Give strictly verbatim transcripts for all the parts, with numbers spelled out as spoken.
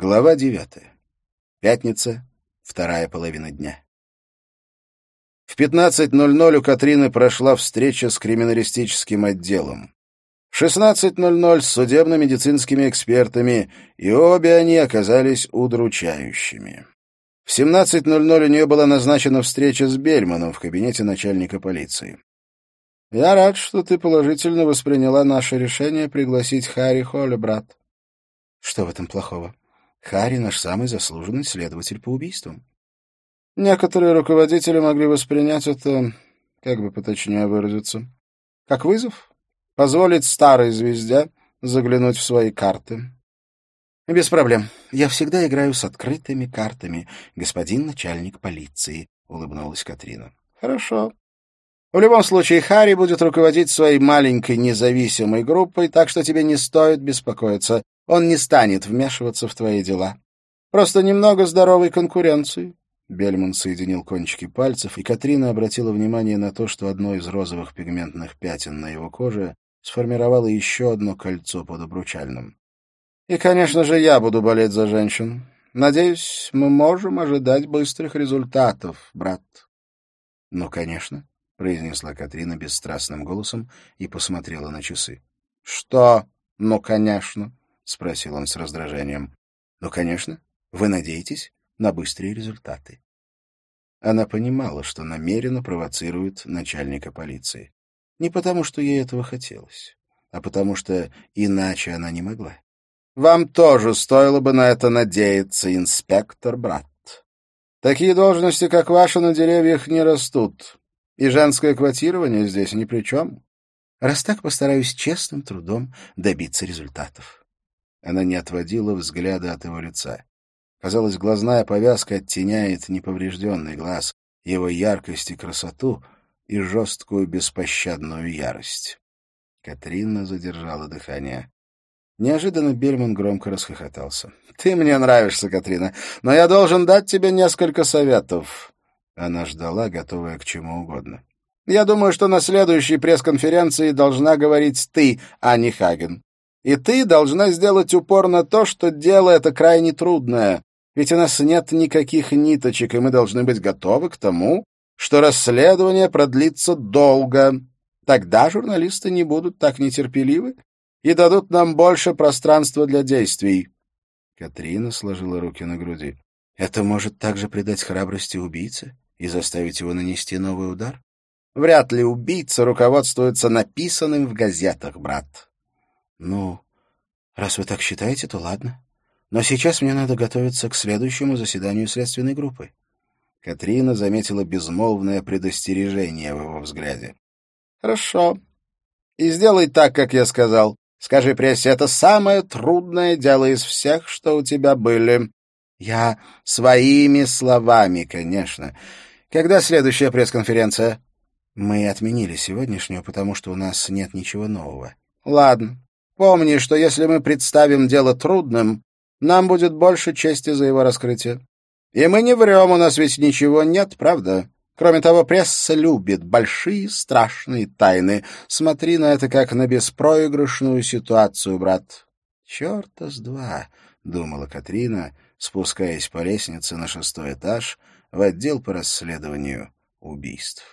Глава девятая. Пятница, вторая половина дня. В пятнадцать ноль ноль у Катрины прошла встреча с криминалистическим отделом. В шестнадцать ноль ноль с судебно-медицинскими экспертами, и обе они оказались удручающими. В семнадцать ноль ноль у нее была назначена встреча с Бельманом в кабинете начальника полиции. «Я рад, что ты положительно восприняла наше решение пригласить Харри Холли, брат». «Что в этом плохого? Харри — наш самый заслуженный следователь по убийствам». Некоторые руководители могли воспринять это, как бы поточнее выразиться, как вызов, позволить старой звезде заглянуть в свои карты. «Без проблем. Я всегда играю с открытыми картами, господин начальник полиции», — улыбнулась Катрина. «Хорошо. В любом случае, Харри будет руководить своей маленькой независимой группой, так что тебе не стоит беспокоиться. Он не станет вмешиваться в твои дела. Просто немного здоровой конкуренции». Бельман соединил кончики пальцев, и Катрина обратила внимание на то, что одно из розовых пигментных пятен на его коже сформировало еще одно кольцо под обручальным. «И, конечно же, я буду болеть за женщин. Надеюсь, мы можем ожидать быстрых результатов, брат». «Ну, конечно», — произнесла Катрина бесстрастным голосом и посмотрела на часы. «Что? Ну, конечно», — спросил он с раздражением. «Ну, конечно. Вы надеетесь на быстрые результаты». Она понимала, что намеренно провоцирует начальника полиции. Не потому, что ей этого хотелось, а потому что иначе она не могла. «Вам тоже стоило бы на это надеяться, инспектор, брат. Такие должности, как ваши, на деревьях не растут, и женское квотирование здесь ни при чем. Раз так, постараюсь честным трудом добиться результатов». Она не отводила взгляда от его лица. Казалось, глазная повязка оттеняет неповрежденный глаз, его яркость и красоту, и жесткую беспощадную ярость. Катрина задержала дыхание. Неожиданно Бельман громко расхохотался. «Ты мне нравишься, Катрина, но я должен дать тебе несколько советов». Она ждала, готовая к чему угодно. «Я думаю, что на следующей пресс-конференции должна говорить ты, а не Хаген. И ты должна сделать упор на то, что дело это крайне трудное. Ведь у нас нет никаких ниточек, и мы должны быть готовы к тому, что расследование продлится долго. Тогда журналисты не будут так нетерпеливы и дадут нам больше пространства для действий». Катрина сложила руки на груди. «Это может также придать храбрости убийце и заставить его нанести новый удар?» «Вряд ли убийца руководствуется написанным в газетах, брат». «Ну, раз вы так считаете, то ладно. Но сейчас мне надо готовиться к следующему заседанию следственной группы». Катрина заметила безмолвное предостережение в его взгляде. «Хорошо. И сделай так, как я сказал. Скажи прессе, это самое трудное дело из всех, что у тебя были». «Я своими словами, конечно. Когда следующая пресс-конференция?» «Мы отменили сегодняшнюю, потому что у нас нет ничего нового». «Ладно. Помни, что если мы представим дело трудным, нам будет больше чести за его раскрытие. И мы не врем, у нас ведь ничего нет, правда? Кроме того, пресса любит большие страшные тайны. Смотри на это как на беспроигрышную ситуацию, брат». «Черта с два», — думала Катрина, спускаясь по лестнице на шестой этаж в отдел по расследованию убийств.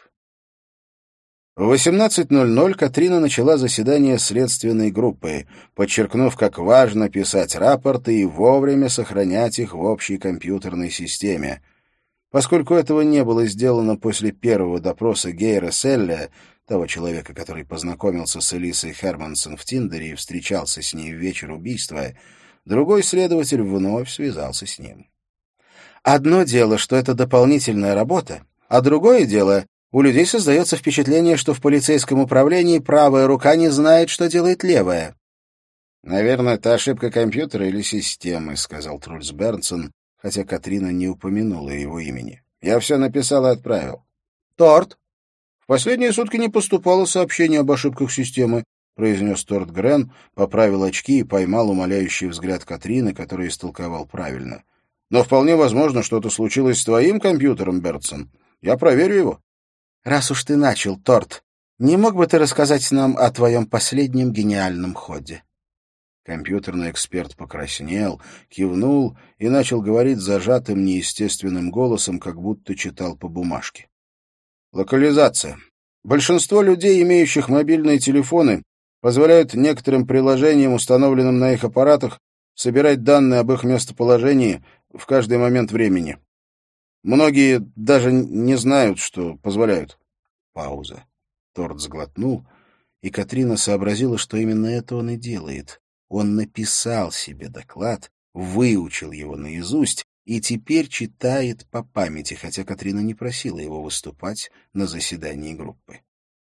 В восемнадцать ноль ноль Катрина начала заседание следственной группы, подчеркнув, как важно писать рапорты и вовремя сохранять их в общей компьютерной системе. Поскольку этого не было сделано после первого допроса Гейра Селля, того человека, который познакомился с Элисой Хермансон в Тиндере и встречался с ней в вечер убийства, другой следователь вновь связался с ним. Одно дело, что это дополнительная работа, а другое дело — у людей создается впечатление, что в полицейском управлении правая рука не знает, что делает левая. «Наверное, это ошибка компьютера или системы», — сказал Трульс Бернсон, хотя Катрина не упомянула его имени. «Я все написал и отправил». «Торт?» «В последние сутки не поступало сообщение об ошибках системы», — произнес Торт Грен, поправил очки и поймал умоляющий взгляд Катрины, который истолковал правильно. «Но вполне возможно, что-то случилось с твоим компьютером, Бернсон. Я проверю его». «Раз уж ты начал, Торт, не мог бы ты рассказать нам о твоем последнем гениальном ходе?» Компьютерный эксперт покраснел, кивнул и начал говорить зажатым, неестественным голосом, как будто читал по бумажке. Локализация. Большинство людей, имеющих мобильные телефоны, позволяют некоторым приложениям, установленным на их аппаратах, собирать данные об их местоположении в каждый момент времени. Многие даже не знают, что позволяют. Пауза. Торт сглотнул, и Катрина сообразила, что именно это он и делает. Он написал себе доклад, выучил его наизусть и теперь читает по памяти, хотя Катрина не просила его выступать на заседании группы.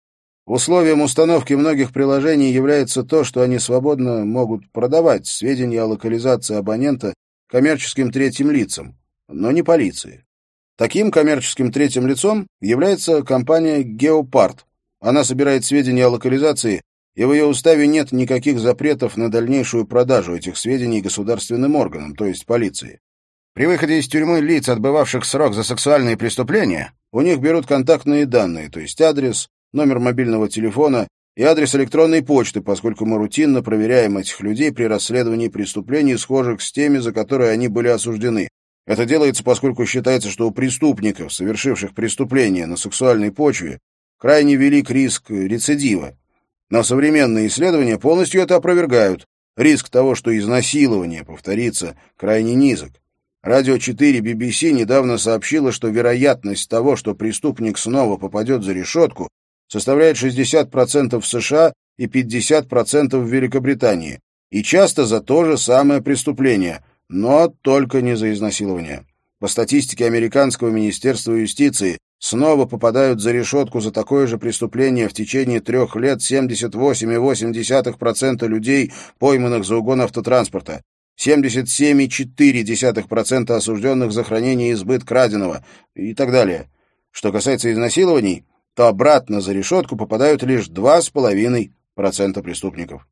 Условием установки многих приложений является то, что они свободно могут продавать сведения о локализации абонента коммерческим третьим лицам, но не полиции. Таким коммерческим третьим лицом является компания «Геопард». Она собирает сведения о локализации, и в ее уставе нет никаких запретов на дальнейшую продажу этих сведений государственным органам, то есть полиции. При выходе из тюрьмы лиц, отбывавших срок за сексуальные преступления, у них берут контактные данные, то есть адрес, номер мобильного телефона и адрес электронной почты, поскольку мы рутинно проверяем этих людей при расследовании преступлений, схожих с теми, за которые они были осуждены. Это делается, поскольку считается, что у преступников, совершивших преступления на сексуальной почве, крайне велик риск рецидива. Но современные исследования полностью это опровергают. Риск того, что изнасилование повторится, крайне низок. Радио четыре би би си недавно сообщило, что вероятность того, что преступник снова попадет за решетку, составляет шестьдесят процентов в США и пятьдесят процентов в Великобритании. И часто за то же самое преступление, но только не за изнасилование. По статистике Американского министерства юстиции, снова попадают за решетку за такое же преступление в течение трех лет семьдесят восемь целых восемь десятых процента людей, пойманных за угон автотранспорта, семьдесят семь целых четыре десятых процента осужденных за хранение и сбыт краденого и так далее. Что касается изнасилований, то обратно за решетку попадают лишь два целых пять десятых процента преступников.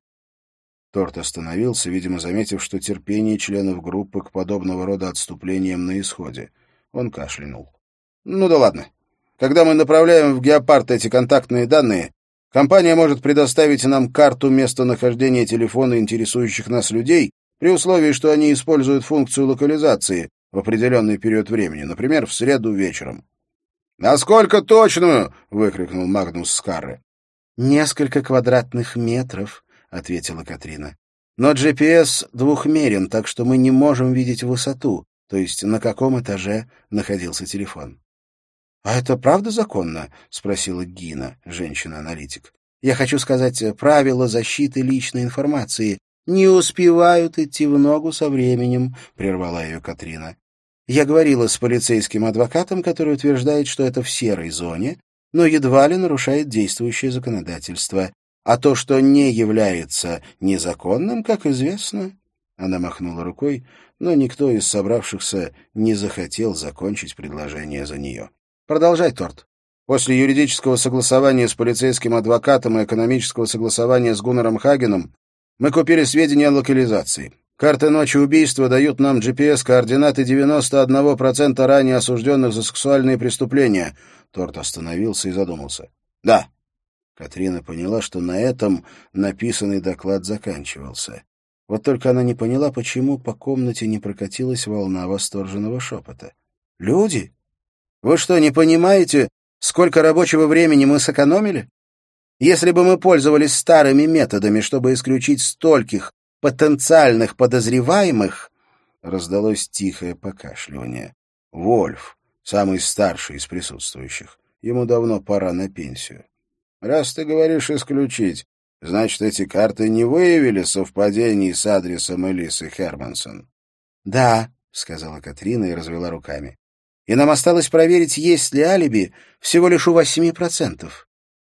Торт остановился, видимо, заметив, что терпение членов группы к подобного рода отступлениям на исходе. Он кашлянул. «Ну да ладно. Когда мы направляем в Геопард эти контактные данные, компания может предоставить нам карту местонахождения телефона интересующих нас людей при условии, что они используют функцию локализации в определенный период времени, например, в среду вечером». «Насколько точную?» — выкрикнул Магнус Скарре. «Несколько квадратных метров», — ответила Катрина. «Но джи пи эс двухмерен, так что мы не можем видеть высоту, то есть на каком этаже находился телефон». «А это правда законно?» — спросила Гина, женщина-аналитик. «Я хочу сказать, правила защиты личной информации не успевают идти в ногу со временем», — прервала ее Катрина. «Я говорила с полицейским адвокатом, который утверждает, что это в серой зоне, но едва ли нарушает действующее законодательство. А то, что не является незаконным, как известно...» Она махнула рукой, но никто из собравшихся не захотел закончить предложение за нее. «Продолжай, Торт». После юридического согласования с полицейским адвокатом и экономического согласования с Гуннером Хагеном мы купили сведения о локализации. Карты ночи убийства дают нам джи пи эс-координаты девяносто один процент ранее осужденных за сексуальные преступления. Торт остановился и задумался. «Да». Катрина поняла, что на этом написанный доклад заканчивался. Вот только она не поняла, почему по комнате не прокатилась волна восторженного шепота. «Люди? Вы что, не понимаете, сколько рабочего времени мы сэкономили? Если бы мы пользовались старыми методами, чтобы исключить стольких потенциальных подозреваемых...» Раздалось тихое покашливание. Вольф, самый старший из присутствующих. Ему давно пора на пенсию. «Раз ты говоришь исключить, значит, эти карты не выявили совпадений с адресом Элисы Хермансон?» «Да», — сказала Катрина и развела руками. «И нам осталось проверить, есть ли алиби всего лишь у восьми процентов».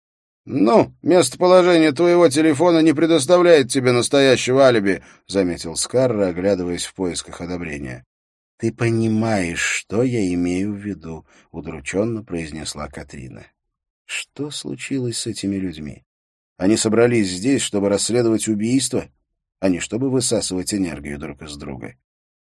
«Ну, местоположение твоего телефона не предоставляет тебе настоящего алиби», — заметил Скарра, оглядываясь в поисках одобрения. «Ты понимаешь, что я имею в виду», — удрученно произнесла Катрина. Что случилось с этими людьми? Они собрались здесь, чтобы расследовать убийство, а не чтобы высасывать энергию друг из друга.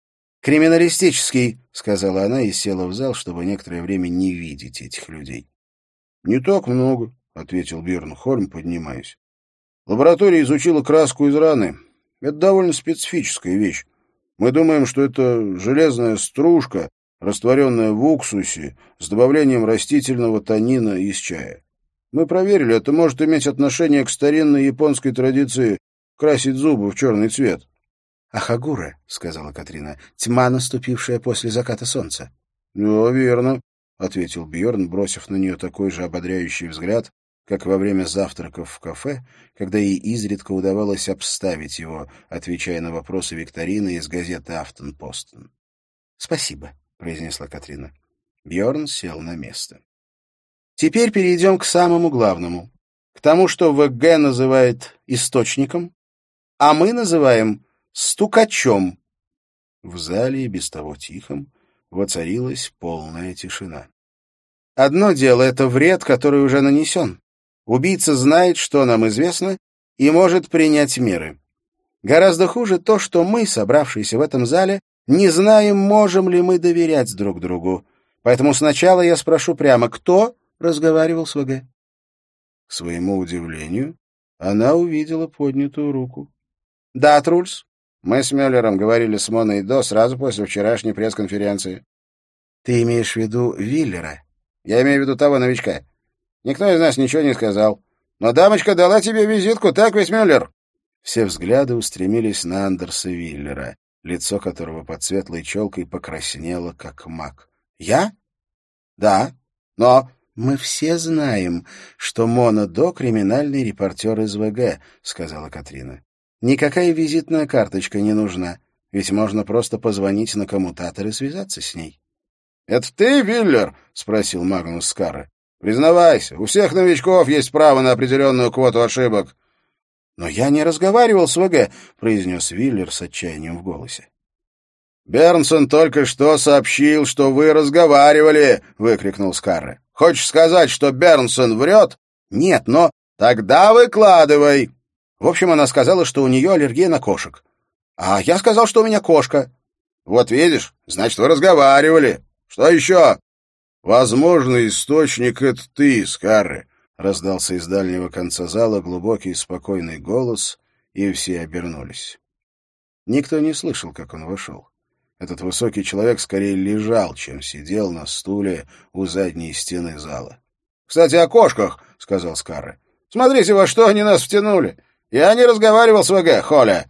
«Криминалистический», — сказала она и села в зал, чтобы некоторое время не видеть этих людей. «Не так много», — ответил Бирн Хольм, поднимаясь. «Лаборатория изучила краску из раны. Это довольно специфическая вещь. Мы думаем, что это железная стружка, растворенная в уксусе, с добавлением растительного танина из чая. Мы проверили, это может иметь отношение к старинной японской традиции красить зубы в черный цвет. — Ахагура, — сказала Катрина, — тьма, наступившая после заката солнца. — Ну, верно, — ответил Бьорн, бросив на нее такой же ободряющий взгляд, как во время завтраков в кафе, когда ей изредка удавалось обставить его, отвечая на вопросы викторины из газеты «Афтон-Постон». «Спасибо», — произнесла Катрина. Бьорн сел на место. «Теперь перейдем к самому главному, к тому, что ВГ называет источником, а мы называем стукачом». В зале, и без того тихом, воцарилась полная тишина. «Одно дело — это вред, который уже нанесен. Убийца знает, что нам известно, и может принять меры. Гораздо хуже то, что мы, собравшиеся в этом зале, не знаем, можем ли мы доверять друг другу. Поэтому сначала я спрошу прямо, кто разговаривал с ВГ?» К своему удивлению, она увидела поднятую руку. «Да, Трульс, мы с Мюллером говорили с Моной До сразу после вчерашней пресс-конференции». «Ты имеешь в виду Виллера?» «Я имею в виду того новичка. Никто из нас ничего не сказал. Но дамочка дала тебе визитку, так ведь, Мюллер?» Все взгляды устремились на Андерса Виллера, лицо которого под светлой челкой покраснело, как мак. «Я? Да. Но мы все знаем, что Мона До — криминальный репортер из ВГ», — сказала Катрина. «Никакая визитная карточка не нужна, ведь можно просто позвонить на коммутатор и связаться с ней». «Это ты, Виллер?» — спросил Магнус Скарре. «Признавайся, у всех новичков есть право на определенную квоту ошибок». «Но я не разговаривал с ВГ», — произнес Виллер с отчаянием в голосе. «Бернсон только что сообщил, что вы разговаривали!» — выкрикнул Скарре. «Хочешь сказать, что Бернсон врет?» «Нет, но...» «Тогда выкладывай!» В общем, она сказала, что у нее аллергия на кошек. А я сказал, что у меня кошка. «Вот видишь, значит, вы разговаривали. Что еще?» «Возможно, источник — это ты, Скарре», — раздался из дальнего конца зала глубокий спокойный голос, и все обернулись. Никто не слышал, как он вошел. Этот высокий человек скорее лежал, чем сидел на стуле у задней стены зала. «Кстати, о кошках», — сказал Скарре. «Смотрите, во что они нас втянули. Я не разговаривал с ВГ, Холя».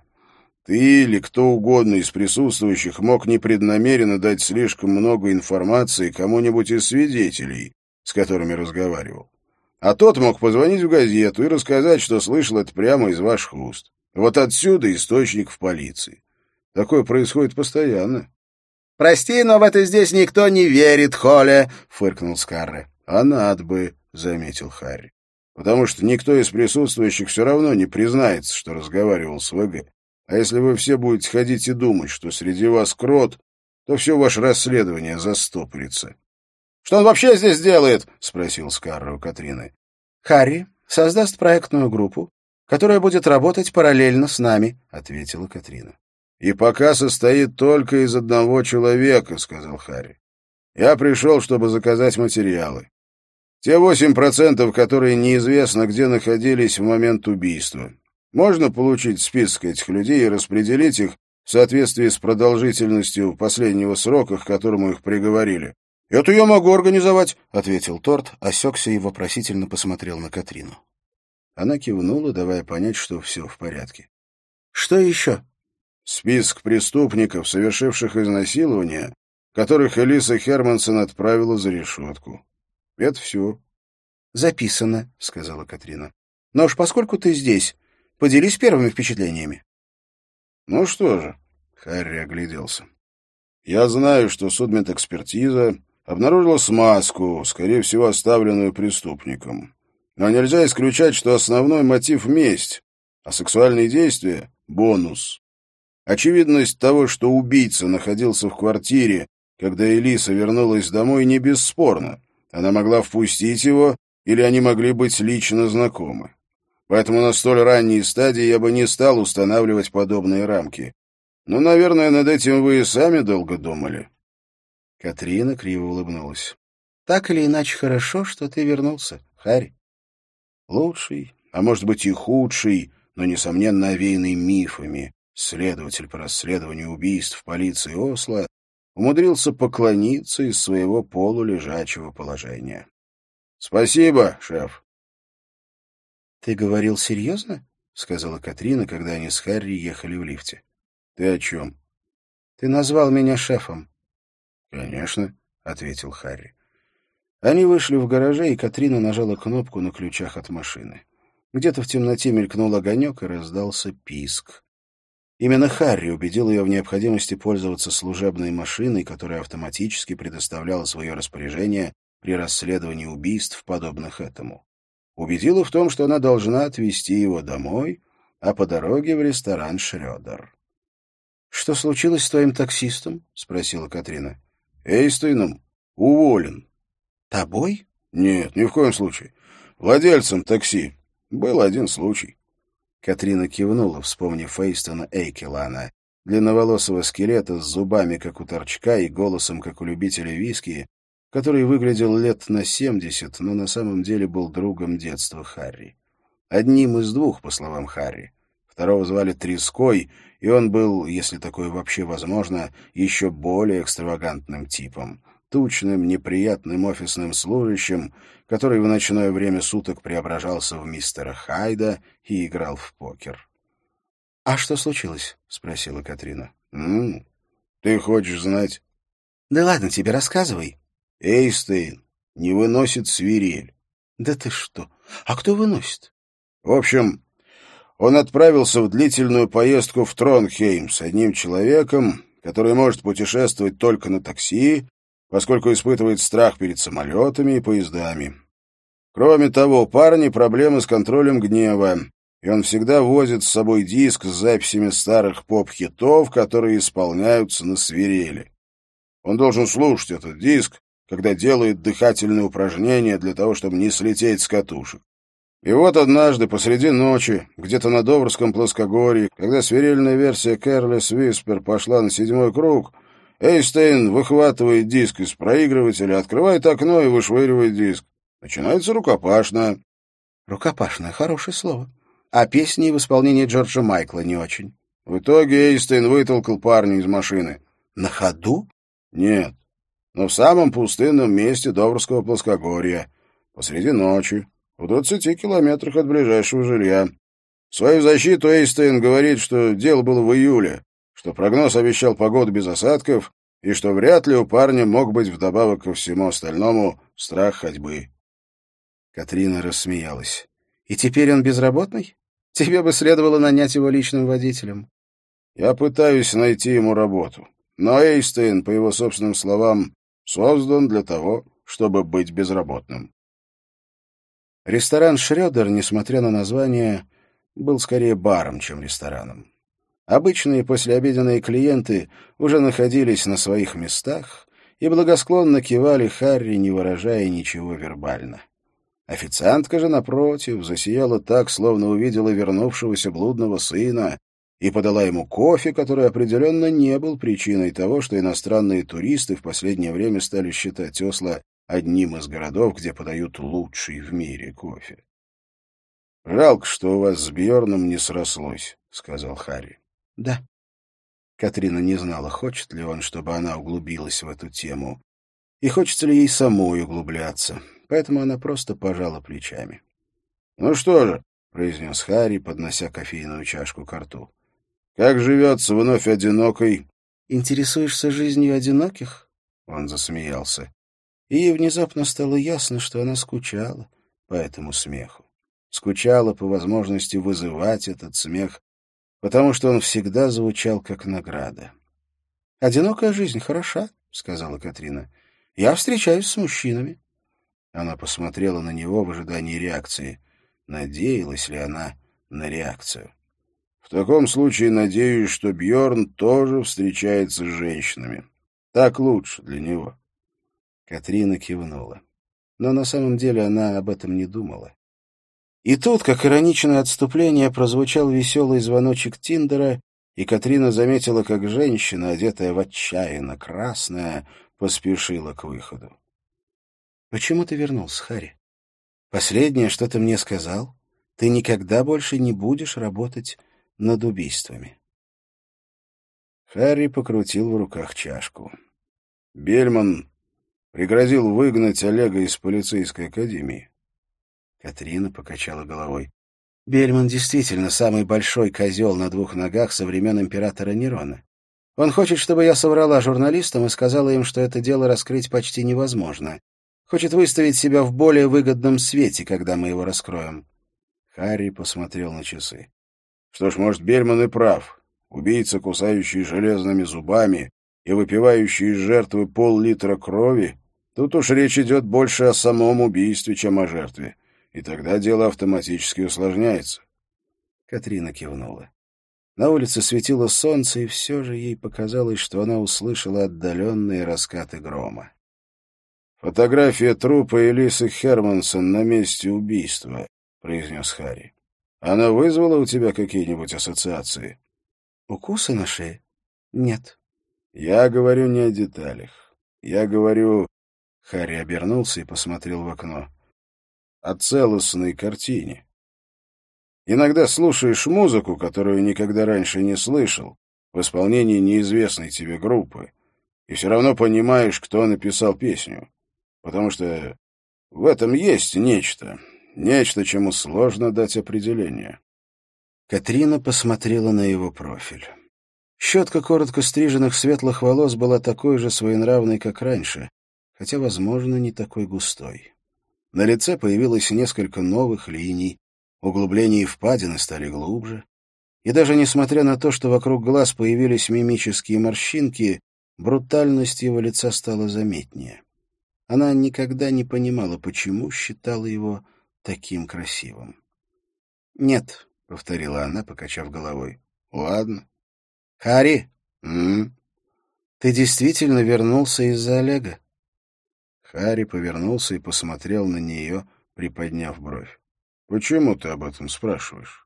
«Ты или кто угодно из присутствующих мог непреднамеренно дать слишком много информации кому-нибудь из свидетелей, с которыми разговаривал. А тот мог позвонить в газету и рассказать, что слышал это прямо из ваших уст. Вот отсюда источник в полиции. Такое происходит постоянно». «Прости, но в это здесь никто не верит, Холя», — фыркнул Скарре. «А надо бы», — заметил Харри. «Потому что никто из присутствующих все равно не признается, что разговаривал с ВГ. А если вы все будете ходить и думать, что среди вас крот, то все ваше расследование застопорится». «Что он вообще здесь делает?» — спросил Скарре у Катрины. «Харри создаст проектную группу, которая будет работать параллельно с нами», — ответила Катрина. «И пока состоит только из одного человека», — сказал Харри. «Я пришел, чтобы заказать материалы. Те восемь процентов, которые неизвестно, где находились в момент убийства. Можно получить список этих людей и распределить их в соответствии с продолжительностью последнего срока, к которому их приговорили». «Это я могу организовать», — ответил Торт, осекся и вопросительно посмотрел на Катрину. Она кивнула, давая понять, что все в порядке. «Что еще?» «Список преступников, совершивших изнасилование, которых Элиса Хермансон отправила за решетку. Это все». «Записано», — сказала Катрина. «Но уж поскольку ты здесь, поделись первыми впечатлениями». «Ну что же», — Харри огляделся. «Я знаю, что судмедэкспертиза обнаружила смазку, скорее всего, оставленную преступником. Но нельзя исключать, что основной мотив — месть, а сексуальные действия — бонус. Очевидность того, что убийца находился в квартире, когда Элиса вернулась домой, не бесспорна. Она могла впустить его, или они могли быть лично знакомы. Поэтому на столь ранней стадии я бы не стал устанавливать подобные рамки. Но, наверное, над этим вы и сами долго думали». Катрина криво улыбнулась. «Так или иначе хорошо, что ты вернулся, Харри. Лучший, а может быть и худший, но, несомненно, овеянный мифами следователь по расследованию убийств полиции Осло, умудрился поклониться из своего полулежачего положения. — Спасибо, шеф. — Ты говорил серьезно? — сказала Катрина, когда они с Харри ехали в лифте. — Ты о чем? — Ты назвал меня шефом. — Конечно, — ответил Харри. Они вышли в гараже, и Катрина нажала кнопку на ключах от машины. Где-то в темноте мелькнул огонек, и раздался писк. Именно Харри убедил ее в необходимости пользоваться служебной машиной, которая автоматически предоставляла свое распоряжение при расследовании убийств, подобных этому. Убедила в том, что она должна отвезти его домой, а по дороге в ресторан «Шрёдер». «Что случилось с твоим таксистом?» — спросила Катрина. «Эйстейном уволен». «Тобой?» «Нет, ни в коем случае. Владельцем такси. Был один случай». Катрина кивнула, вспомнив Фейстона Эйкелана, длинноволосого скелета с зубами, как у торчка, и голосом, как у любителя виски, который выглядел лет на семьдесят, но на самом деле был другом детства Харри. Одним из двух, по словам Харри. Второго звали Треской, и он был, если такое вообще возможно, еще более экстравагантным типом. Тучным, неприятным офисным служащим, который в ночное время суток преображался в мистера Хайда и играл в покер. — А что случилось? — спросила Катрина. — М-м, ты хочешь знать? — Да ладно тебе, рассказывай. — Эйстейн не выносит свирель. — Да ты что? А кто выносит? — В общем, он отправился в длительную поездку в Тронхейм с одним человеком, который может путешествовать только на такси, поскольку испытывает страх перед самолетами и поездами. Кроме того, у парня проблемы с контролем гнева, и он всегда возит с собой диск с записями старых поп-хитов, которые исполняются на свирели. Он должен слушать этот диск, когда делает дыхательные упражнения для того, чтобы не слететь с катушек. И вот однажды, посреди ночи, где-то на Доврском плоскогорье, когда свирельная версия «Careless Whisper» пошла на седьмой круг, Эйстейн выхватывает диск из проигрывателя, открывает окно и вышвыривает диск. Начинается рукопашная. Рукопашная — хорошее слово. А песни в исполнении Джорджа Майкла не очень. В итоге Эйстейн вытолкал парня из машины. На ходу? Нет, но в самом пустынном месте Доврского плоскогорья, посреди ночи, в двадцати километрах от ближайшего жилья. В свою защиту Эйстейн говорит, что дело было в июле, что прогноз обещал погоду без осадков и что вряд ли у парня мог быть вдобавок ко всему остальному страх ходьбы. Катрина рассмеялась. «И теперь он безработный? Тебе бы следовало нанять его личным водителем». «Я пытаюсь найти ему работу, но Эйстейн, по его собственным словам, создан для того, чтобы быть безработным». Ресторан «Шрёдер», несмотря на название, был скорее баром, чем рестораном. Обычные послеобеденные клиенты уже находились на своих местах и благосклонно кивали Харри, не выражая ничего вербально. Официантка же, напротив, засияла так, словно увидела вернувшегося блудного сына, и подала ему кофе, который определенно не был причиной того, что иностранные туристы в последнее время стали считать Осло одним из городов, где подают лучший в мире кофе. «Жалко, что у вас с Бьорном не срослось», — сказал Харри. «Да». Катрина не знала, хочет ли он, чтобы она углубилась в эту тему, и хочется ли ей самой углубляться, поэтому она просто пожала плечами. «Ну что же», — произнес Харри, поднося кофейную чашку ко рту, — «как живется вновь одинокой?» «Интересуешься жизнью одиноких?» Он засмеялся. И ей внезапно стало ясно, что она скучала по этому смеху. Скучала по возможности вызывать этот смех, потому что он всегда звучал как награда. «Одинокая жизнь хороша», — сказала Катрина. «Я встречаюсь с мужчинами». Она посмотрела на него в ожидании реакции. Надеялась ли она на реакцию? «В таком случае надеюсь, что Бьорн тоже встречается с женщинами. Так лучше для него». Катрина кивнула. Но на самом деле она об этом не думала. И тут, как ироничное отступление, прозвучал веселый звоночек Тиндера, и Катрина заметила, как женщина, одетая в отчаянно красное, поспешила к выходу. «Почему ты вернулся, Харри? Последнее, что ты мне сказал, ты никогда больше не будешь работать над убийствами». Харри покрутил в руках чашку. Бельман пригрозил выгнать Олега из полицейской академии. Катрина покачала головой. Бельман действительно самый большой козел на двух ногах со времен императора Нерона. Он хочет, чтобы я соврала журналистам и сказала им, что это дело раскрыть почти невозможно. Хочет выставить себя в более выгодном свете, когда мы его раскроем. Харри посмотрел на часы. Что ж, может, Бельман и прав. Убийца, кусающий железными зубами и выпивающий из жертвы пол-литра крови, тут уж речь идет больше о самом убийстве, чем о жертве. И тогда дело автоматически усложняется. Катрина кивнула. На улице светило солнце, и все же ей показалось, что она услышала отдаленные раскаты грома. «Фотография трупа Элисы Хермансон на месте убийства», — произнес Харри. «Она вызвала у тебя какие-нибудь ассоциации?» «Укусы на шее? Нет». «Я говорю не о деталях. Я говорю...» Харри обернулся и посмотрел в окно. «О целостной картине. Иногда слушаешь музыку, которую никогда раньше не слышал, в исполнении неизвестной тебе группы, и все равно понимаешь, кто написал песню. Потому что в этом есть нечто, нечто, чему сложно дать определение». Катрина посмотрела на его профиль. Щетка коротко стриженных светлых волос была такой же своенравной, как раньше, хотя, возможно, не такой густой. На лице появилось несколько новых линий, углубления и впадины стали глубже, и даже несмотря на то, что вокруг глаз появились мимические морщинки, брутальность его лица стала заметнее. Она никогда не понимала, почему считала его таким красивым. «Нет», — повторила она, покачав головой. «Ладно». «Харри, м-м, ты действительно вернулся из-за Олега?» Харри повернулся и посмотрел на нее, приподняв бровь. «Почему ты об этом спрашиваешь?»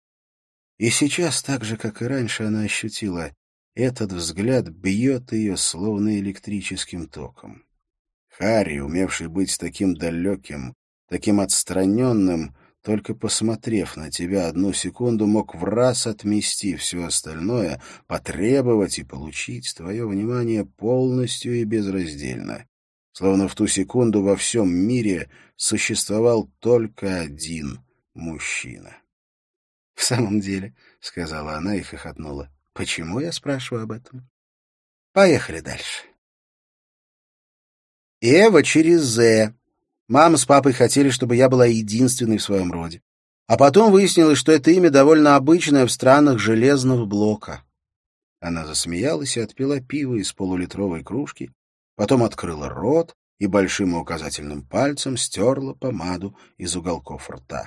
И сейчас, так же, как и раньше, она ощутила, этот взгляд бьет ее, словно электрическим током. Харри, умевший быть таким далеким, таким отстраненным, только посмотрев на тебя одну секунду, мог враз отмести все остальное, потребовать и получить твое внимание полностью и безраздельно. Словно в ту секунду во всем мире существовал только один мужчина. — В самом деле, — сказала она и хохотнула, — почему я спрашиваю об этом? Поехали дальше. Эва через З. Мама с папой хотели, чтобы я была единственной в своем роде. А потом выяснилось, что это имя довольно обычное в странах железного блока. Она засмеялась и отпила пиво из полулитровой кружки, потом открыла рот и большим и указательным пальцем стерла помаду из уголков рта.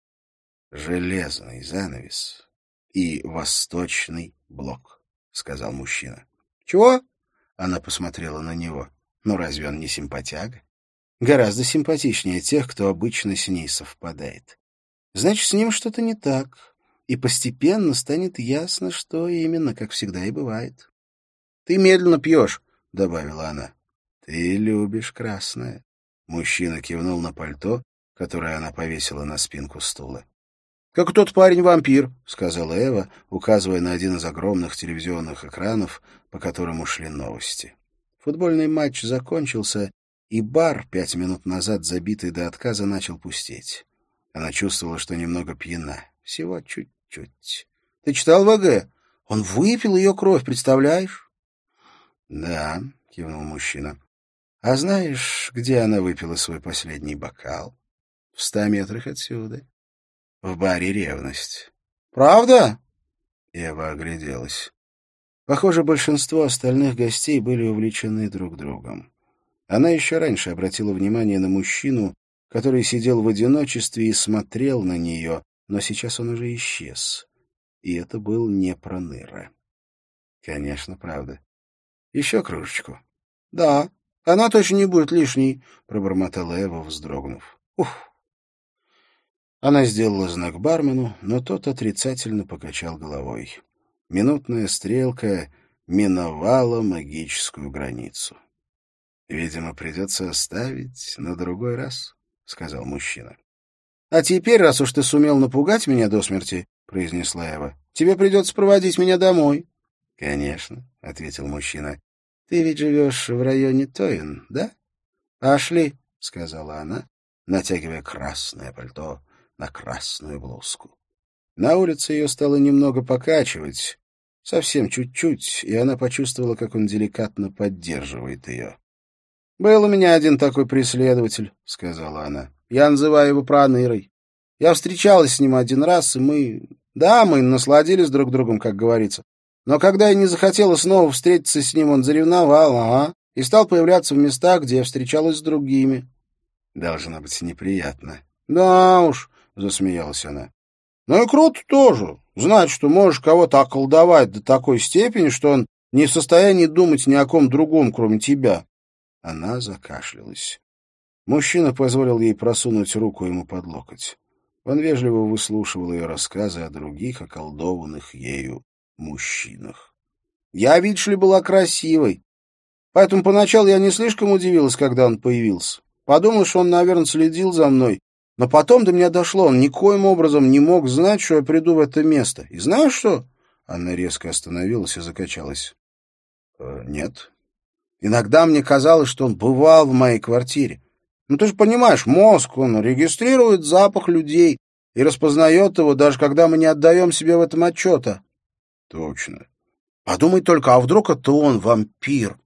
«Железный занавес и восточный блок», — сказал мужчина. «Чего?» — она посмотрела на него. «Ну разве он не симпатяга? Гораздо симпатичнее тех, кто обычно с ней совпадает. Значит, с ним что-то не так, и постепенно станет ясно, что именно, как всегда и бывает. Ты медленно пьешь», — добавила она. «Ты любишь красное». Мужчина кивнул на пальто, которое она повесила на спинку стула. «Как тот парень-вампир», — сказала Эва, указывая на один из огромных телевизионных экранов, по которому шли новости. Футбольный матч закончился, и бар, пять минут назад забитый до отказа, начал пустеть. Она чувствовала, что немного пьяна. Всего чуть-чуть. «Ты читал ВГ? Он выпил ее кровь, представляешь?» «Да», — кивнул мужчина. «А знаешь, где она выпила свой последний бокал? В ста метрах отсюда. В баре «Ревность». «Правда?» Ева огляделась. Похоже, большинство остальных гостей были увлечены друг другом. Она еще раньше обратила внимание на мужчину, который сидел в одиночестве и смотрел на нее, но сейчас он уже исчез. И это был не Проныра. «Конечно, правда. Еще кружечку?» «Да, она точно не будет лишней», — пробормотала Эва, вздрогнув. «Ух». Она сделала знак бармену, но тот отрицательно покачал головой. Минутная стрелка миновала магическую границу. «Видимо, придется оставить на другой раз», — сказал мужчина. «А теперь, раз уж ты сумел напугать меня до смерти, — произнесла Эва, — тебе придется проводить меня домой». — Конечно, — ответил мужчина. — Ты ведь живешь в районе Тоин, да? — Пошли, — сказала она, натягивая красное пальто на красную блузку. На улице ее стало немного покачивать, совсем чуть-чуть, и она почувствовала, как он деликатно поддерживает ее. — Был у меня один такой преследователь, — сказала она. — Я называю его Пронырой. Я встречалась с ним один раз, и мы... Да, мы насладились друг другом, как говорится. Но когда я не захотела снова встретиться с ним, он заревновал, ага, и стал появляться в местах, где я встречалась с другими. — Должно быть неприятно. — Да уж, — засмеялась она. — Ну и круто тоже. Знать, что можешь кого-то околдовать до такой степени, что он не в состоянии думать ни о ком другом, кроме тебя. Она закашлялась. Мужчина позволил ей просунуть руку ему под локоть. Он вежливо выслушивал ее рассказы о других околдованных ею мужчинах. Я, видишь ли, была красивой. Поэтому поначалу я не слишком удивилась, когда он появился. Подумала, что он, наверное, следил за мной. Но потом до меня дошло, он никоим образом не мог знать, что я приду в это место. И знаешь что? Она резко остановилась и закачалась. «Э, нет. Иногда мне казалось, что он бывал в моей квартире. Ну, ты же понимаешь, мозг, он регистрирует запах людей и распознает его, даже когда мы не отдаем себе в этом отчета. Точно. Подумай только, а вдруг это он, вампир?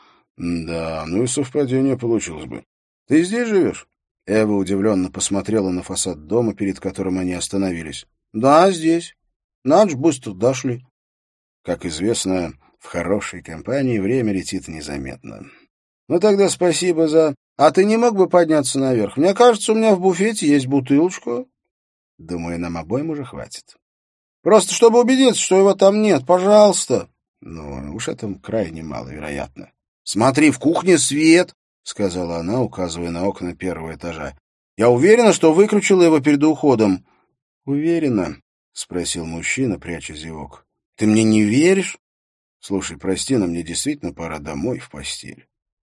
Да, ну и совпадение получилось бы. Ты здесь живешь? Эва удивленно посмотрела на фасад дома, перед которым они остановились. Да, здесь. Надо ж, быстро дошли. Как известно, в хорошей компании время летит незаметно. Ну тогда спасибо за... А ты не мог бы подняться наверх? Мне кажется, у меня в буфете есть бутылочка. Думаю, нам обоим уже хватит. Просто чтобы убедиться, что его там нет, пожалуйста. Ну, уж это крайне маловероятно. Смотри, в кухне свет, сказала она, указывая на окна первого этажа. Я уверена, что выключила его перед уходом. Уверена? Спросил мужчина, пряча зевок. Ты мне не веришь? Слушай, прости, но мне действительно пора домой в постель.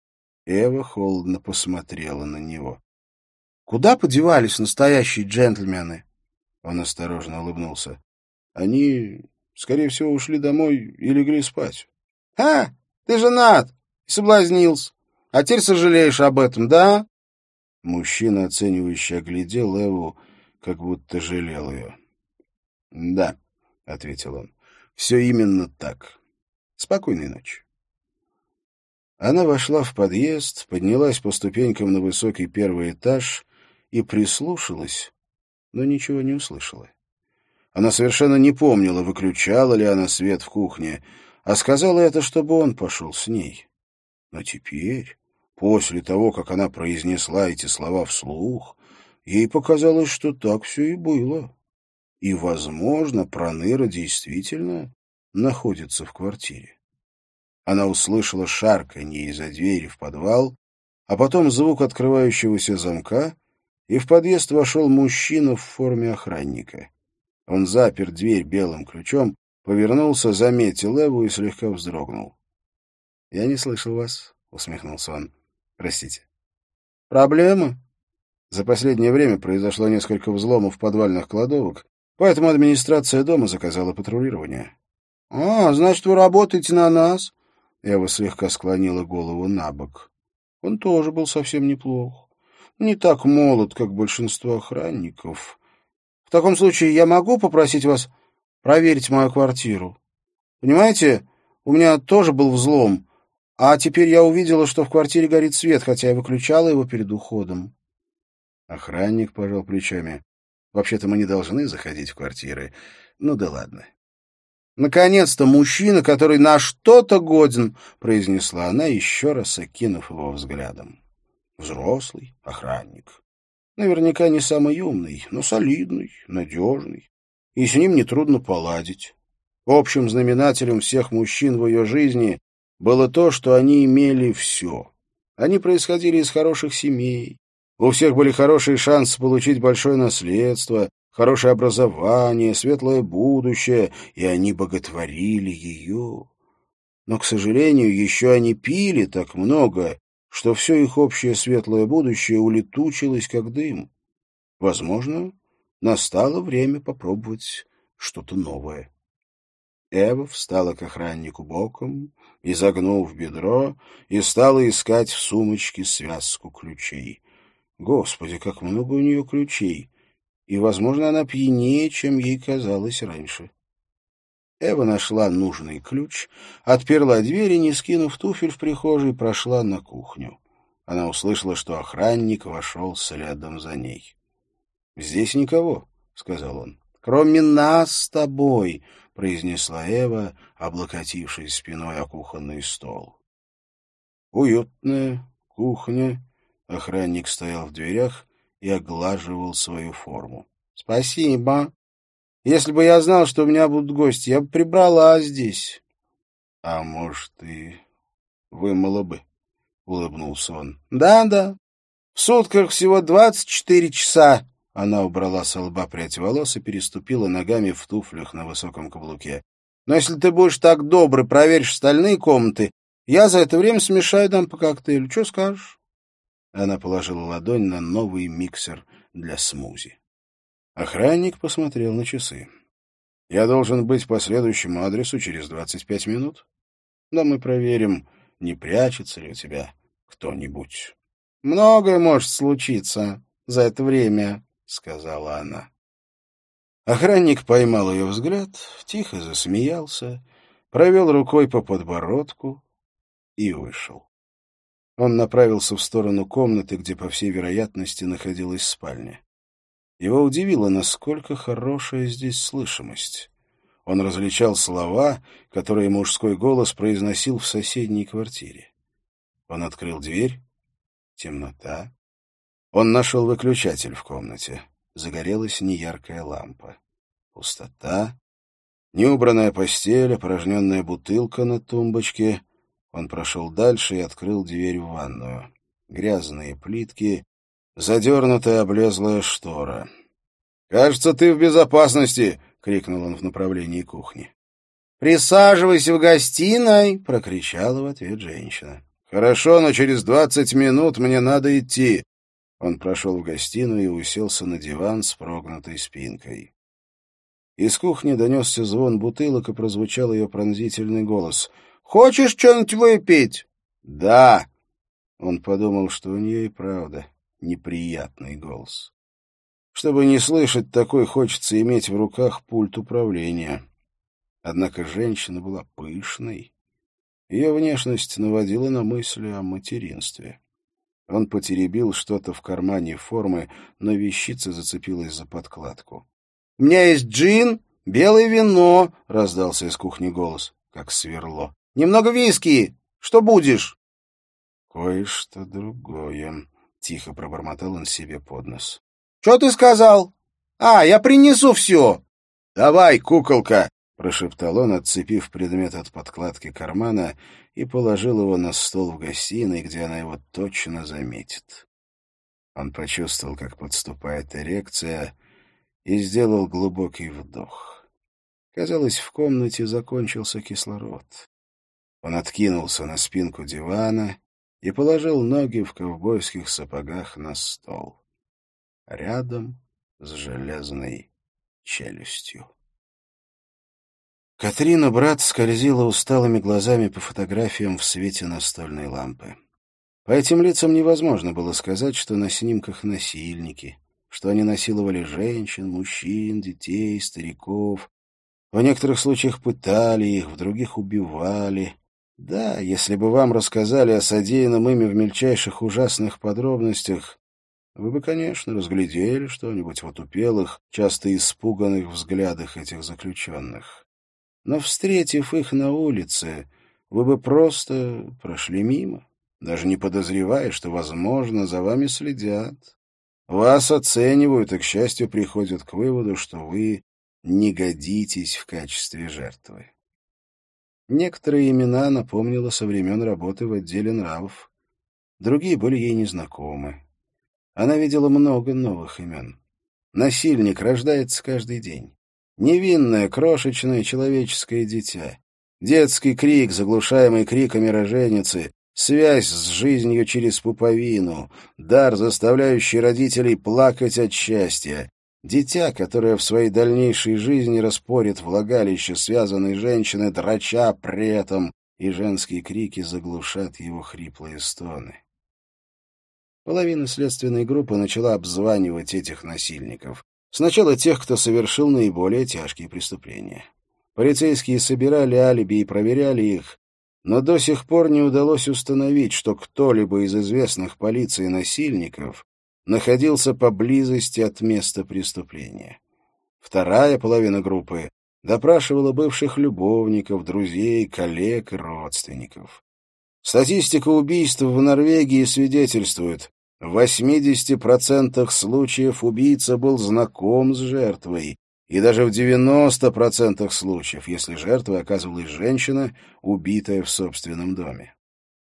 Эва холодно посмотрела на него. — Куда подевались настоящие джентльмены? Он осторожно улыбнулся. — Они, скорее всего, ушли домой и легли спать. — А, ты женат и соблазнился. А теперь сожалеешь об этом, да? Мужчина, оценивающе оглядел Эву, как будто жалел ее. — Да, — ответил он, — все именно так. Спокойной ночи. Она вошла в подъезд, поднялась по ступенькам на высокий первый этаж и прислушалась, но ничего не услышала. Она совершенно не помнила, выключала ли она свет в кухне, а сказала это, чтобы он пошел с ней. Но теперь, после того, как она произнесла эти слова вслух, ей показалось, что так все и было. И, возможно, Проныра действительно находится в квартире. Она услышала шарканье из-за двери в подвал, а потом звук открывающегося замка, и в подъезд вошел мужчина в форме охранника. Он запер дверь белым ключом, повернулся, заметил Эву и слегка вздрогнул. — Я не слышал вас, — усмехнулся он. — Простите. — Проблема? За последнее время произошло несколько взломов подвальных кладовок, поэтому администрация дома заказала патрулирование. — А, значит, вы работаете на нас? Эва слегка склонила голову на бок. Он тоже был совсем неплох. Не так молод, как большинство охранников. В таком случае я могу попросить вас проверить мою квартиру? Понимаете, у меня тоже был взлом, а теперь я увидела, что в квартире горит свет, хотя я выключала его перед уходом. Охранник пожал плечами. Вообще-то мы не должны заходить в квартиры. Ну да ладно. «Наконец-то мужчина, который на что-то годен», — произнесла она, еще раз окинув его взглядом. Взрослый охранник. Наверняка не самый умный, но солидный, надежный. И с ним нетрудно поладить. Общим знаменателем всех мужчин в ее жизни было то, что они имели все. Они происходили из хороших семей. У всех были хорошие шансы получить большое наследство, хорошее образование, светлое будущее, и они боготворили ее. Но, к сожалению, еще они пили так много, что все их общее светлое будущее улетучилось, как дым. Возможно, настало время попробовать что-то новое. Эва встала к охраннику боком, изогнув бедро, и стала искать в сумочке связку ключей. Господи, как много у нее ключей! И, возможно, она пьянее, чем ей казалось раньше. Эва нашла нужный ключ, отперла дверь и, не скинув туфель в прихожей, прошла на кухню. Она услышала, что охранник вошел следом за ней. — Здесь никого, — сказал он. — Кроме нас с тобой, — произнесла Эва, облокотившись спиной о кухонный стол. Уютная кухня. Охранник стоял в дверях и оглаживал свою форму. — Спасибо. Если бы я знал, что у меня будут гости, я бы прибрала здесь. — А может, и вымыла бы, — улыбнулся он. Да, — Да-да. В сутках всего двадцать четыре часа. Она убрала со лба прядь волос и переступила ногами в туфлях на высоком каблуке. — Но если ты будешь так добр и проверишь остальные комнаты, я за это время смешаю нам по коктейлю. Что скажешь? Она положила ладонь на новый миксер для смузи. Охранник посмотрел на часы. — Я должен быть по следующему адресу через двадцать пять минут. Но мы проверим, не прячется ли у тебя кто-нибудь. — Многое может случиться за это время, — сказала она. Охранник поймал ее взгляд, тихо засмеялся, провел рукой по подбородку и вышел. Он направился в сторону комнаты, где, по всей вероятности, находилась спальня. Его удивило, насколько хорошая здесь слышимость. Он различал слова, которые мужской голос произносил в соседней квартире. Он открыл дверь. Темнота. Он нашел выключатель в комнате. Загорелась неяркая лампа. Пустота. Неубранная постель, опорожненная бутылка на тумбочке. Он прошел дальше и открыл дверь в ванную. Грязные плитки, задернутая облезлая штора. «Кажется, ты в безопасности!» — крикнул он в направлении кухни. «Присаживайся в гостиной!» — прокричала в ответ женщина. «Хорошо, но через двадцать минут мне надо идти». Он прошел в гостиную и уселся на диван с прогнутой спинкой. Из кухни донесся звон бутылок и прозвучал ее пронзительный голос. «Хочешь что-нибудь выпить?» «Да». Он подумал, что у нее и правда неприятный голос. Чтобы не слышать такой, хочется иметь в руках пульт управления. Однако женщина была пышной. Ее внешность наводила на мысли о материнстве. Он потеребил что-то в кармане формы, но вещица зацепилась за подкладку. — У меня есть джин, белое вино, — раздался из кухни голос, как сверло. — Немного виски. Что будешь? — Кое-что другое, — тихо пробормотал он себе под нос. — Что ты сказал? — А, я принесу все. — Давай, куколка, — прошептал он, отцепив предмет от подкладки кармана, и положил его на стол в гостиной, где она его точно заметит. Он почувствовал, как подступает эрекция, и сделал глубокий вдох. Казалось, в комнате закончился кислород. Он откинулся на спинку дивана и положил ноги в ковбойских сапогах на стол. Рядом с железной челюстью. Катрина Брат скользила усталыми глазами по фотографиям в свете настольной лампы. По этим лицам невозможно было сказать, что на снимках насильники, что они насиловали женщин, мужчин, детей, стариков. В некоторых случаях пытали их, в других убивали. Да, если бы вам рассказали о содеянном ими в мельчайших ужасных подробностях, вы бы, конечно, разглядели что-нибудь в отупелых, часто испуганных взглядах этих заключенных. Но, встретив их на улице, вы бы просто прошли мимо, даже не подозревая, что, возможно, за вами следят. Вас оценивают и, к счастью, приходят к выводу, что вы не годитесь в качестве жертвы. Некоторые имена напомнила со времен работы в отделе нравов. Другие были ей незнакомы. Она видела много новых имен. Насильник рождается каждый день. Невинное, крошечное человеческое дитя. Детский крик, заглушаемый криками роженицы, связь с жизнью через пуповину, дар, заставляющий родителей плакать от счастья, Дитя, которое в своей дальнейшей жизни распорит влагалище связанной женщины, драча при этом, и женские крики заглушат его хриплые стоны. Половина следственной группы начала обзванивать этих насильников. Сначала тех, кто совершил наиболее тяжкие преступления. Полицейские собирали алиби и проверяли их, но до сих пор не удалось установить, что кто-либо из известных полиции насильников находился поблизости от места преступления. Вторая половина группы допрашивала бывших любовников, друзей, коллег и родственников. Статистика убийств в Норвегии свидетельствует, в восьмидесяти процентах случаев убийца был знаком с жертвой, и даже в девяноста процентах случаев, если жертвой оказывалась женщина, убитая в собственном доме.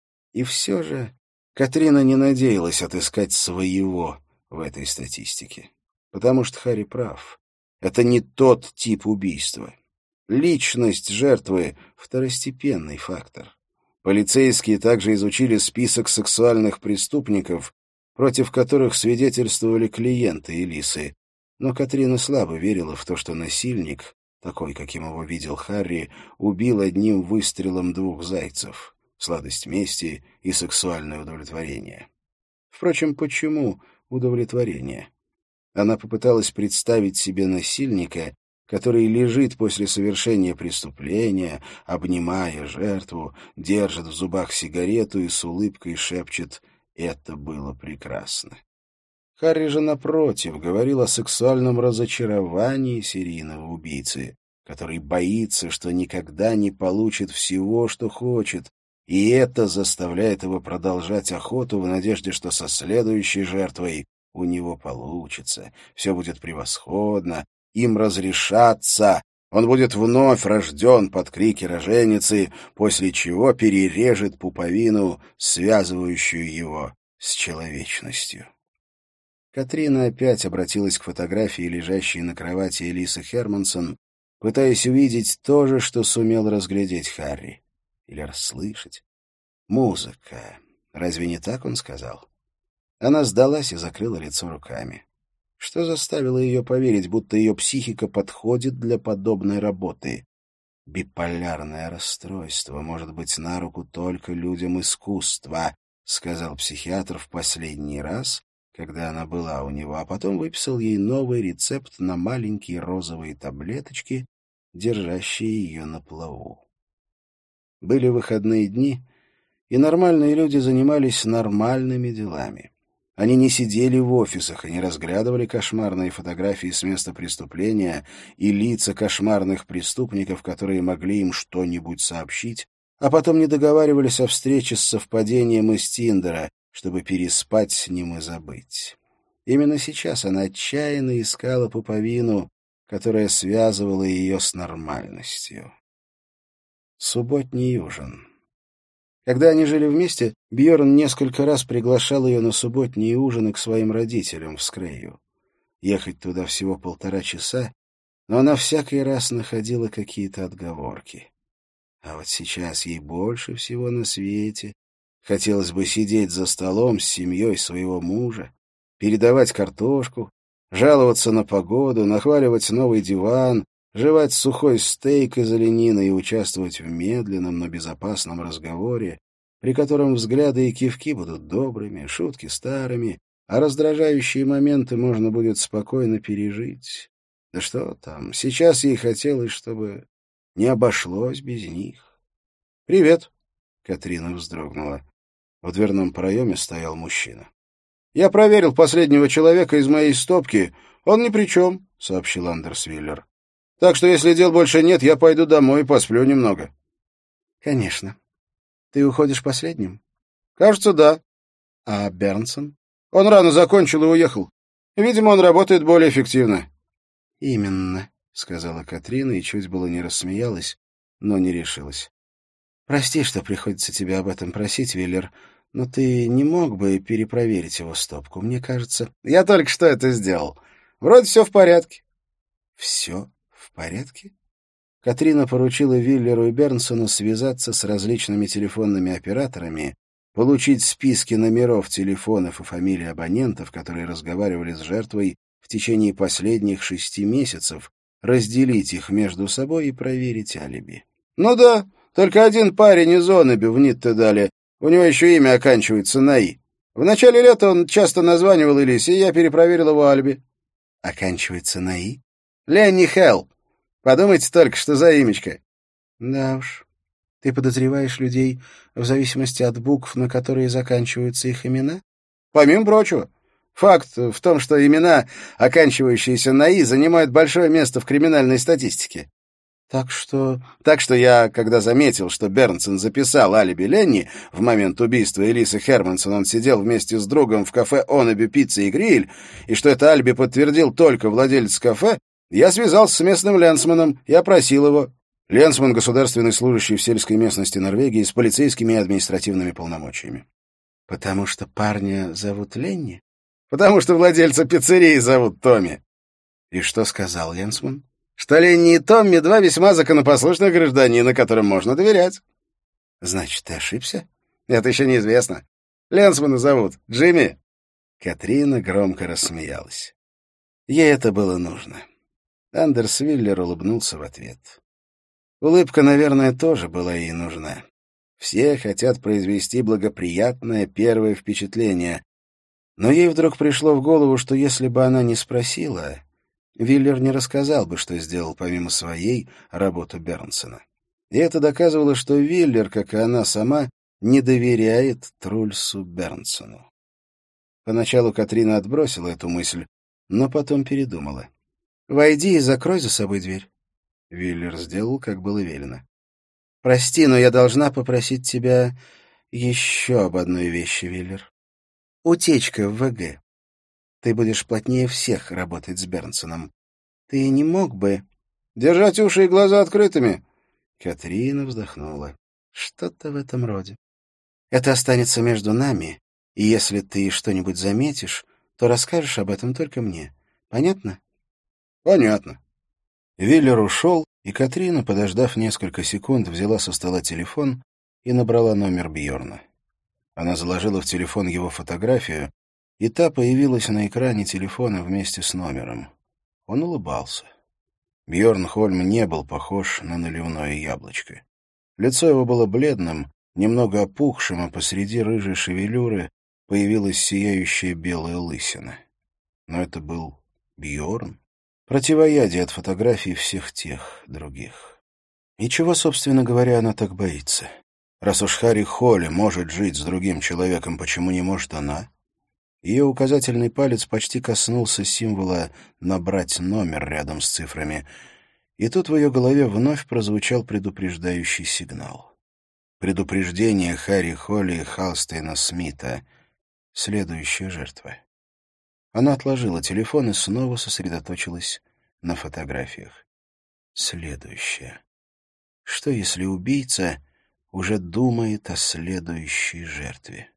И все же Катрина не надеялась отыскать своего в этой статистике, потому что Харри прав. Это не тот тип убийства. Личность жертвы — второстепенный фактор. Полицейские также изучили список сексуальных преступников, против которых свидетельствовали клиенты Элисы, но Катрина слабо верила в то, что насильник, такой, каким его видел Харри, убил одним выстрелом двух зайцев — сладость мести и сексуальное удовлетворение. Впрочем, почему удовлетворение? Она попыталась представить себе насильника, который лежит после совершения преступления, обнимая жертву, держит в зубах сигарету и с улыбкой шепчет: «Это было прекрасно». Харри же, напротив, говорил о сексуальном разочаровании серийного убийцы, который боится, что никогда не получит всего, что хочет, и это заставляет его продолжать охоту в надежде, что со следующей жертвой у него получится, все будет превосходно, им разрешатся, он будет вновь рожден под крики роженицы, после чего перережет пуповину, связывающую его с человечностью. Катрина опять обратилась к фотографии, лежащей на кровати Элисы Хермансон, пытаясь увидеть то же, что сумел разглядеть Харри. Или расслышать. Музыка. Разве не так он сказал? Она сдалась и закрыла лицо руками. Что заставило ее поверить, будто ее психика подходит для подобной работы? «Биполярное расстройство может быть на руку только людям искусства», — сказал психиатр в последний раз, когда она была у него, а потом выписал ей новый рецепт на маленькие розовые таблеточки, держащие ее на плаву. Были выходные дни, и нормальные люди занимались нормальными делами. Они не сидели в офисах и не разглядывали кошмарные фотографии с места преступления и лица кошмарных преступников, которые могли им что-нибудь сообщить, а потом не договаривались о встрече с совпадением из Тиндера, чтобы переспать с ним и забыть. Именно сейчас она отчаянно искала пуповину, которая связывала ее с нормальностью. Субботний ужин. Когда они жили вместе, Бьорн несколько раз приглашал ее на субботние ужины к своим родителям в Скрейю. Ехать туда всего полтора часа, но она всякий раз находила какие-то отговорки. А вот сейчас ей больше всего на свете хотелось бы сидеть за столом с семьей своего мужа, передавать картошку, жаловаться на погоду, нахваливать новый диван, жевать сухой стейк из оленины и участвовать в медленном, но безопасном разговоре, при котором взгляды и кивки будут добрыми, шутки старыми, а раздражающие моменты можно будет спокойно пережить. Да что там, сейчас ей хотелось, чтобы не обошлось без них. «Привет!» — Катрина вздрогнула. В дверном проеме стоял мужчина. «Я проверил последнего человека из моей стопки. Он ни при чем», — сообщил Андерс Виллер. «Так что, если дел больше нет, я пойду домой и посплю немного». «Конечно. Ты уходишь последним?» «Кажется, да». «А Бернсон?» «Он рано закончил и уехал. Видимо, он работает более эффективно». «Именно», — сказала Катрина и чуть было не рассмеялась, но не решилась. «Прости, что приходится тебя об этом просить, Виллер, но ты не мог бы перепроверить его стопку? Мне кажется...» «Я только что это сделал. Вроде все в порядке». «Все в порядке?» Катрина поручила Виллеру и Бернсону связаться с различными телефонными операторами, получить списки номеров телефонов и фамилий абонентов, которые разговаривали с жертвой в в течение последних шести месяцев разделить их между собой и проверить алиби. Ну да, только один парень из Онеби в Ниттедале, у него еще имя оканчивается на «и». В начале лета он часто названивал Элисе, и я перепроверил его алиби. Оканчивается на «и»? Ленни Хелл. Подумайте только, что за имечко. Да уж. Ты подозреваешь людей в зависимости от букв, на которые заканчиваются их имена? Помимо прочего. Факт в том, что имена, оканчивающиеся на «и», занимают большое место в криминальной статистике. Так что... Так что я, когда заметил, что Бернсон записал алиби Ленни, в момент убийства Элисы Хермансон он сидел вместе с другом в кафе «Онеби Пицца и Гриль», и что это алиби подтвердил только владелец кафе, я связался с местным ленсманом и опросил его. Ленсман — государственный служащий в сельской местности Норвегии с полицейскими и административными полномочиями. Потому что парня зовут Ленни? Потому что владельца пиццерии зовут Томми. И что сказал Ленсман? Что Ленни и Томми — два весьма законопослушных гражданина, которым можно доверять. Значит, ты ошибся? Это еще неизвестно. Ленсмана зовут Джимми. Катрина громко рассмеялась. Ей это было нужно. Андерс Виллер улыбнулся в ответ. Улыбка, наверное, тоже была ей нужна. Все хотят произвести благоприятное первое впечатление. Но ей вдруг пришло в голову, что если бы она не спросила, Виллер не рассказал бы, что сделал помимо своей работу Бернсона. И это доказывало, что Виллер, как и она сама, не доверяет Трульсу Бернсону. Поначалу Катрина отбросила эту мысль, но потом передумала. «Войди и закрой за собой дверь». Виллер сделал, как было велено. «Прости, но я должна попросить тебя еще об одной вещи, Виллер. Утечка в ВГ. Ты будешь плотнее всех работать с Бернсоном. Ты не мог бы...» «Держать уши и глаза открытыми?» Катрина вздохнула. «Что-то в этом роде. Это останется между нами, и если ты что-нибудь заметишь, то расскажешь об этом только мне. Понятно?» «Понятно». Виллер ушел, и Катрина, подождав несколько секунд, взяла со стола телефон и набрала номер Бьорна. Она заложила в телефон его фотографию, и та появилась на экране телефона вместе с номером. Он улыбался. Бьорн Хольм не был похож на наливное яблочко. Лицо его было бледным, немного опухшим, а посреди рыжей шевелюры появилась сияющая белая лысина. Но это был Бьорн. Противоядие от фотографий всех тех других. И чего, собственно говоря, она так боится? Раз уж Харри Холли может жить с другим человеком, почему не может она? Ее указательный палец почти коснулся символа «набрать номер» рядом с цифрами, и тут в ее голове вновь прозвучал предупреждающий сигнал. Предупреждение Харри Холли и Халстейна Смита. Следующая жертва. Она отложила телефон и снова сосредоточилась на фотографиях. Следующее. Что, если убийца уже думает о следующей жертве?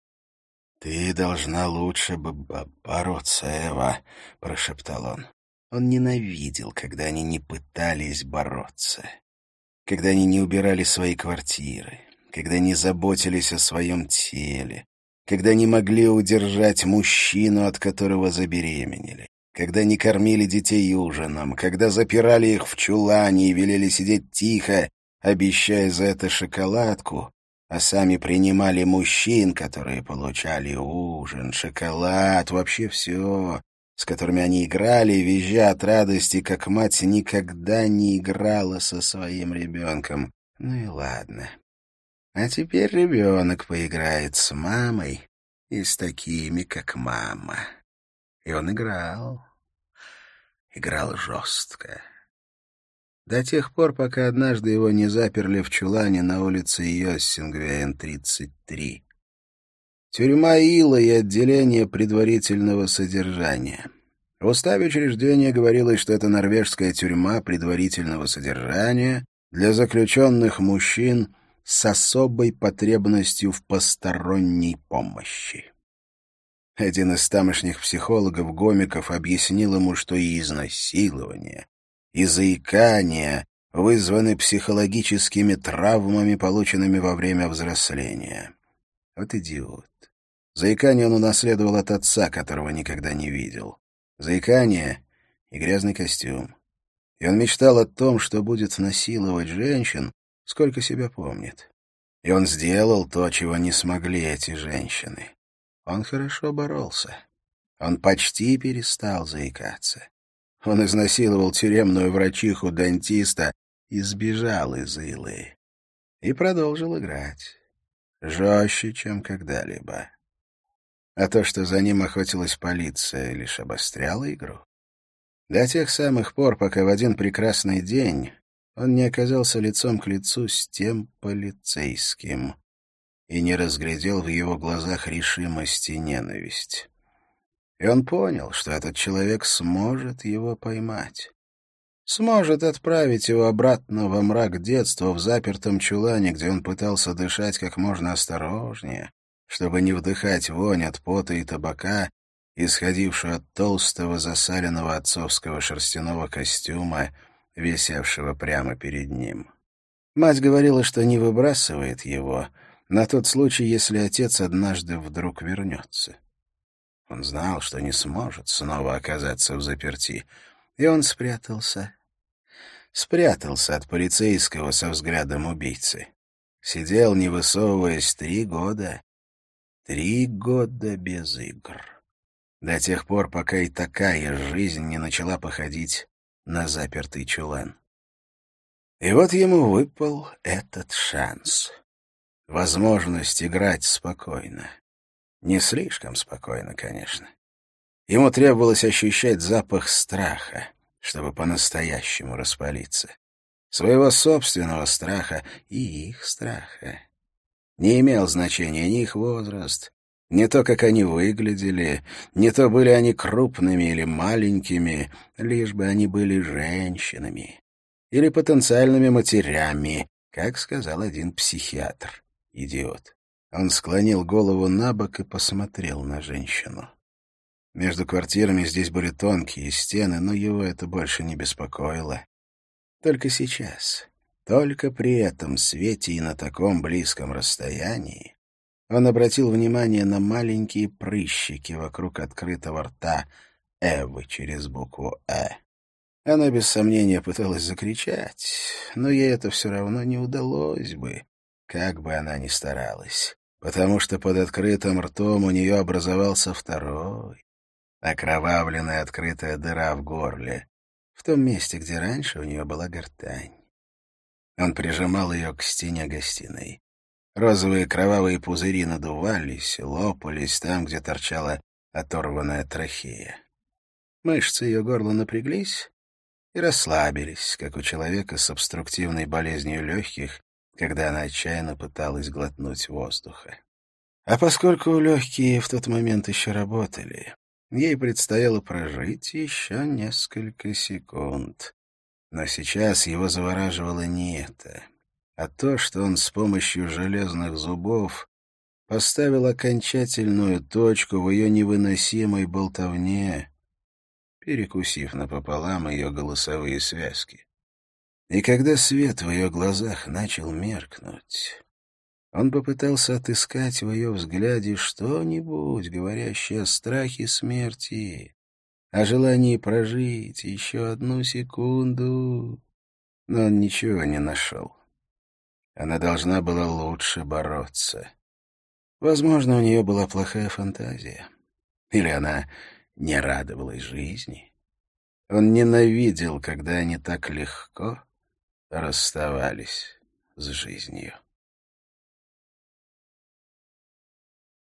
«Ты должна лучше бы бороться, Эва», — прошептал он. Он ненавидел, когда они не пытались бороться, когда они не убирали свои квартиры, когда не заботились о своем теле, когда не могли удержать мужчину, от которого забеременели, когда не кормили детей ужином, когда запирали их в чулане и велели сидеть тихо, обещая за это шоколадку, а сами принимали мужчин, которые получали ужин, шоколад, вообще все, с которыми они играли, визжа от радости, как мать никогда не играла со своим ребенком. Ну и ладно. А теперь ребенок поиграет с мамой и с такими, как мама. И он играл. Играл жестко. До тех пор, пока однажды его не заперли в чулане на улице Йоссингвейн, тридцать три. Тюрьма Ила и отделение предварительного содержания. В уставе учреждения говорилось, что это норвежская тюрьма предварительного содержания для заключенных мужчин с особой потребностью в посторонней помощи. Один из тамошних психологов-гомиков объяснил ему, что и изнасилование, и заикание вызваны психологическими травмами, полученными во время взросления. Вот идиот. Заикание он унаследовал от отца, которого никогда не видел. заикание и грязный костюм. И он мечтал о том, что будет насиловать женщин, сколько себя помнит. И он сделал то, чего не смогли эти женщины. Он хорошо боролся. Он почти перестал заикаться. Он изнасиловал тюремную врачиху-дантиста и сбежал из Илы. И продолжил играть. Жестче, чем когда-либо. А то, что за ним охотилась полиция, лишь обостряло игру. До тех самых пор, пока в один прекрасный день он не оказался лицом к лицу с тем полицейским и не разглядел в его глазах решимость и ненависть. И он понял, что этот человек сможет его поймать. Сможет отправить его обратно во мрак детства в запертом чулане, где он пытался дышать как можно осторожнее, чтобы не вдыхать вонь от пота и табака, исходившую от толстого засаленного отцовского шерстяного костюма, висевшего прямо перед ним. Мать говорила, что не выбрасывает его на тот случай, если отец однажды вдруг вернется. Он знал, что не сможет снова оказаться взаперти, и он спрятался. Спрятался от полицейского со взглядом убийцы. Сидел, не высовываясь, три года. Три года без игр. До тех пор, пока и такая жизнь не начала походить на запертый чулан. И вот ему выпал этот шанс. Возможность играть спокойно. Не слишком спокойно, конечно. Ему требовалось ощущать запах страха, чтобы по-настоящему распалиться. Своего собственного страха и их страха. Не имел значения ни их возраст, ни то, как они выглядели, ни то, были они крупными или маленькими, лишь бы они были женщинами или потенциальными матерями, как сказал один психиатр. Идиот. Он склонил голову набок и посмотрел на женщину. Между квартирами здесь были тонкие стены, но его это больше не беспокоило. Только сейчас, только при этом свете и на таком близком расстоянии он обратил внимание на маленькие прыщики вокруг открытого рта Эвы через букву «Э». Она без сомнения пыталась закричать, но ей это все равно не удалось бы, как бы она ни старалась, потому что под открытым ртом у нее образовался второй, окровавленная открытая дыра в горле, в том месте, где раньше у нее была гортань. Он прижимал ее к стене гостиной. Розовые кровавые пузыри надувались, лопались там, где торчала оторванная трахея. Мышцы ее горла напряглись и расслабились, как у человека с обструктивной болезнью легких, когда она отчаянно пыталась глотнуть воздуха. А поскольку легкие в тот момент еще работали, ей предстояло прожить еще несколько секунд. Но сейчас его завораживало не это, а то, что он с помощью железных зубов поставил окончательную точку в ее невыносимой болтовне, перекусив напополам ее голосовые связки. И когда свет в ее глазах начал меркнуть, он попытался отыскать в ее взгляде что-нибудь, говорящее о страхе смерти, о желании прожить еще одну секунду, но он ничего не нашел. Она должна была лучше бороться. Возможно, у нее была плохая фантазия. Или она не радовалась жизни. Он ненавидел, когда они так легко расставались с жизнью.